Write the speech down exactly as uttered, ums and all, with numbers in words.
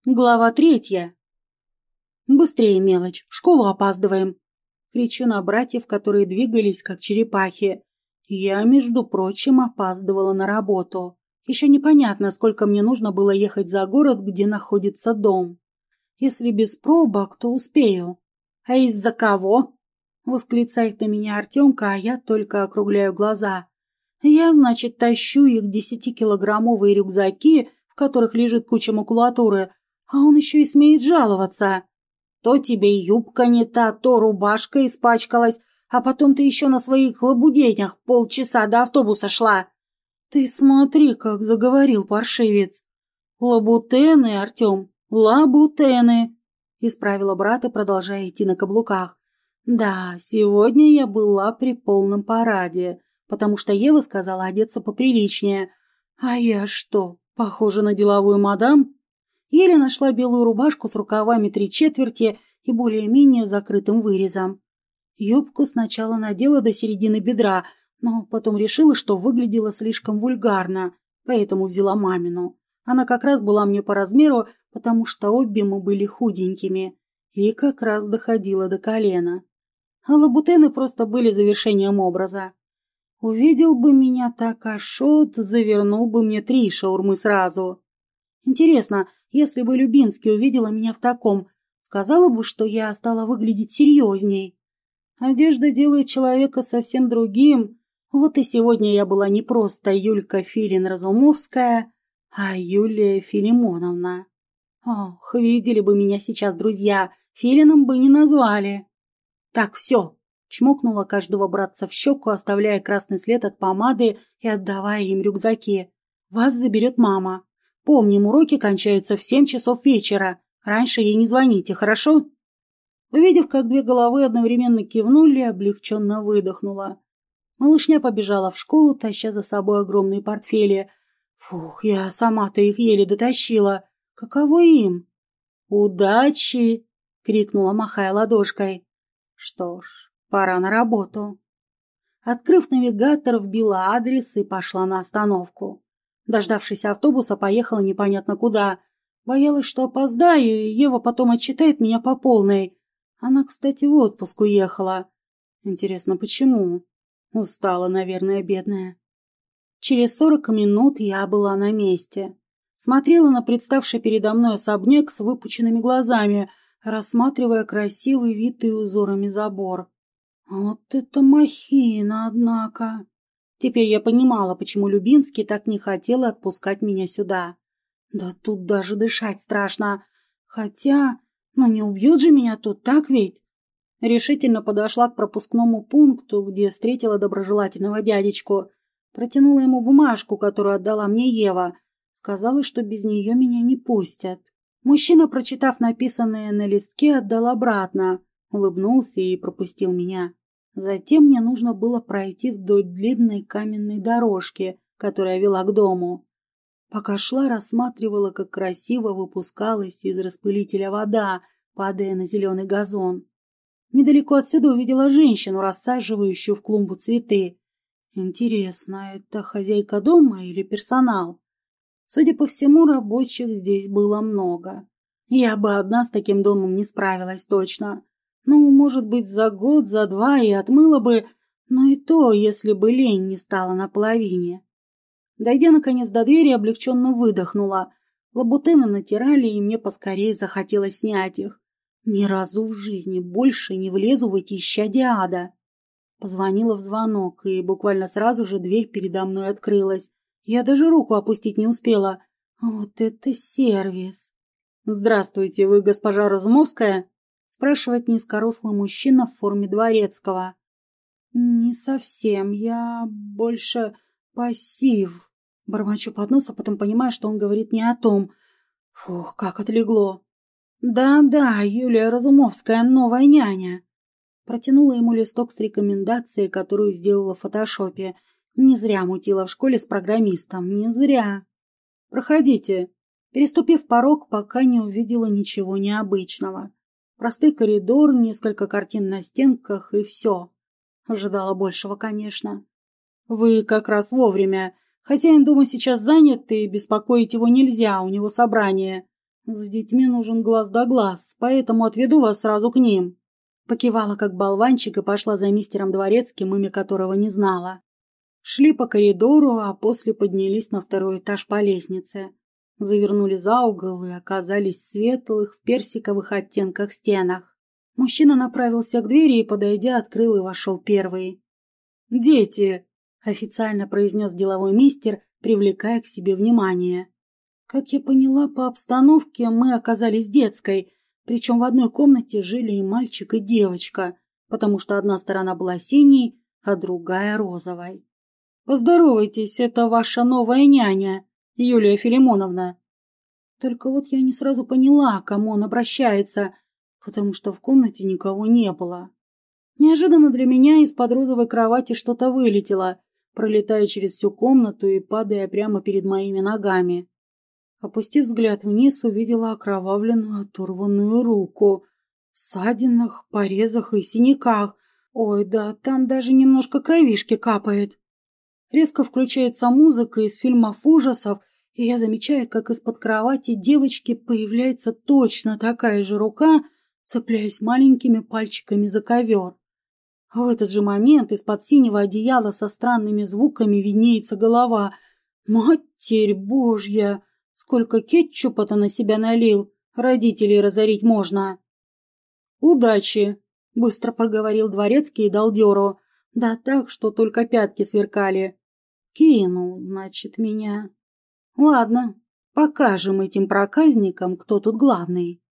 Глава третья. «Быстрее, мелочь, в школу опаздываем!» Кричу на братьев, которые двигались, как черепахи. Я, между прочим, опаздывала на работу. Еще непонятно, сколько мне нужно было ехать за город, где находится дом. Если без пробок, то успею. «А из-за кого?» — восклицает на меня Артемка, а я только округляю глаза. Я, значит, тащу их десятикилограммовые рюкзаки, в которых лежит куча макулатуры, а он еще и смеет жаловаться. То тебе юбка не та, то рубашка испачкалась, а потом ты еще на своих лабуденях полчаса до автобуса шла. Ты смотри, как заговорил паршивец. Лабутены, Артем, лабутены, исправила брата, продолжая идти на каблуках. Да, сегодня я была при полном параде, потому что Ева сказала одеться поприличнее. А я что, похожа на деловую мадам? Еле нашла белую рубашку с рукавами три четверти и более-менее закрытым вырезом. Юбку сначала надела до середины бедра, но потом решила, что выглядела слишком вульгарно, поэтому взяла мамину. Она как раз была мне по размеру, потому что обе мы были худенькими, и как раз доходила до колена. А лабутены просто были завершением образа. Увидел бы меня так Ашот, завернул бы мне три шаурмы сразу. Интересно, если бы Любинский увидела меня в таком, сказала бы, что я стала выглядеть серьезней. Одежда делает человека совсем другим. Вот и сегодня я была не просто Юлька Филин-Разумовская, а Юлия Филимоновна. Ох, видели бы меня сейчас друзья, Филином бы не назвали. Так, все, чмокнула каждого братца в щеку, оставляя красный след от помады и отдавая им рюкзаки. Вас заберет мама. Помним, уроки кончаются в семь часов вечера. Раньше ей не звоните, хорошо?» Увидев, как две головы одновременно кивнули, облегченно выдохнула. Малышня побежала в школу, таща за собой огромные портфели. Фух, я сама-то их еле дотащила. Каково им? «Удачи!» — крикнула, махая ладошкой. Что ж, пора на работу. Открыв навигатор, вбила адрес и пошла на остановку. Дождавшись автобуса, поехала непонятно куда. Боялась, что опоздаю, и Ева потом отчитает меня по полной. Она, кстати, в отпуск уехала. Интересно, почему? Устала, наверное, бедная. Через сорок минут я была на месте. Смотрела на представший передо мной особняк с выпученными глазами, рассматривая красивый витый узорами забор. Вот это махина, однако! Теперь я понимала, почему Любинский так не хотел отпускать меня сюда. Да тут даже дышать страшно. Хотя, ну не убьют же меня тут, так ведь? Решительно подошла к пропускному пункту, где встретила доброжелательного дядечку. Протянула ему бумажку, которую отдала мне Ева. Сказала, что без нее меня не пустят. Мужчина, прочитав написанное на листке, отдал обратно. Улыбнулся и пропустил меня. Затем мне нужно было пройти вдоль длинной каменной дорожки, которая вела к дому. Пока шла, рассматривала, как красиво выпускалась из распылителя вода, падая на зеленый газон. Недалеко отсюда увидела женщину, рассаживающую в клумбу цветы. Интересно, это хозяйка дома или персонал? Судя по всему, рабочих здесь было много. Я бы одна с таким домом не справилась точно. Ну, может быть, за год, за два и отмыла бы, но и то, если бы лень не стала наполовине. Дойдя, наконец, до двери, облегченно выдохнула. Лабутены натирали, и мне поскорее захотелось снять их. Ни разу в жизни больше не влезу в эти исчадия ада. Позвонила в звонок, и буквально сразу же дверь передо мной открылась. Я даже руку опустить не успела. Вот это сервис! «Здравствуйте, вы госпожа Разумовская?» Спрашивает низкорослый мужчина в форме дворецкого. «Не совсем, я больше пассив». Бормочу под нос, а потом понимаю, что он говорит не о том. Фух, как отлегло. «Да-да, Юлия Разумовская, новая няня». Протянула ему листок с рекомендацией, которую сделала в фотошопе. Не зря мутила в школе с программистом, не зря. «Проходите». Переступив порог, пока не увидела ничего необычного. Простой коридор, несколько картин на стенках и все. Ожидала большего, конечно. «Вы как раз вовремя. Хозяин дома сейчас занят, и беспокоить его нельзя, у него собрание», С детьми нужен глаз да глаз, поэтому отведу вас сразу к ним. Покивала как болванчик и пошла за мистером Дворецким, имя которого не знала. Шли по коридору, а после поднялись на второй этаж по лестнице. Завернули за угол и оказались в светлых, в персиковых оттенках стенах. Мужчина направился к двери и, подойдя, открыл и вошел первый. «Дети!» – официально произнес деловой мистер, привлекая к себе внимание. Как я поняла по обстановке, мы оказались в детской, причем в одной комнате жили и мальчик, и девочка, потому что одна сторона была синей, а другая розовой. «Поздоровайтесь, это ваша новая няня, Юлия Филимоновна». Только вот я не сразу поняла, к кому он обращается, потому что в комнате никого не было. Неожиданно для меня из-под розовой кровати что-то вылетело, пролетая через всю комнату и падая прямо перед моими ногами. Опустив взгляд вниз, увидела окровавленную оторванную руку. В ссадинах, порезах и синяках. Ой, да там даже немножко кровишки капает. Резко включается музыка из фильмов ужасов, и я замечаю, как из-под кровати девочки появляется точно такая же рука, цепляясь маленькими пальчиками за ковер. В этот же момент из-под синего одеяла со странными звуками виднеется голова. Матерь Божья! Сколько кетчупа-то на себя налил! Родителей разорить можно! «Удачи!» — быстро проговорил Дворецкий и дал дёру. Да так, что только пятки сверкали. Кинул, значит, меня. Ладно, покажем этим проказникам, кто тут главный.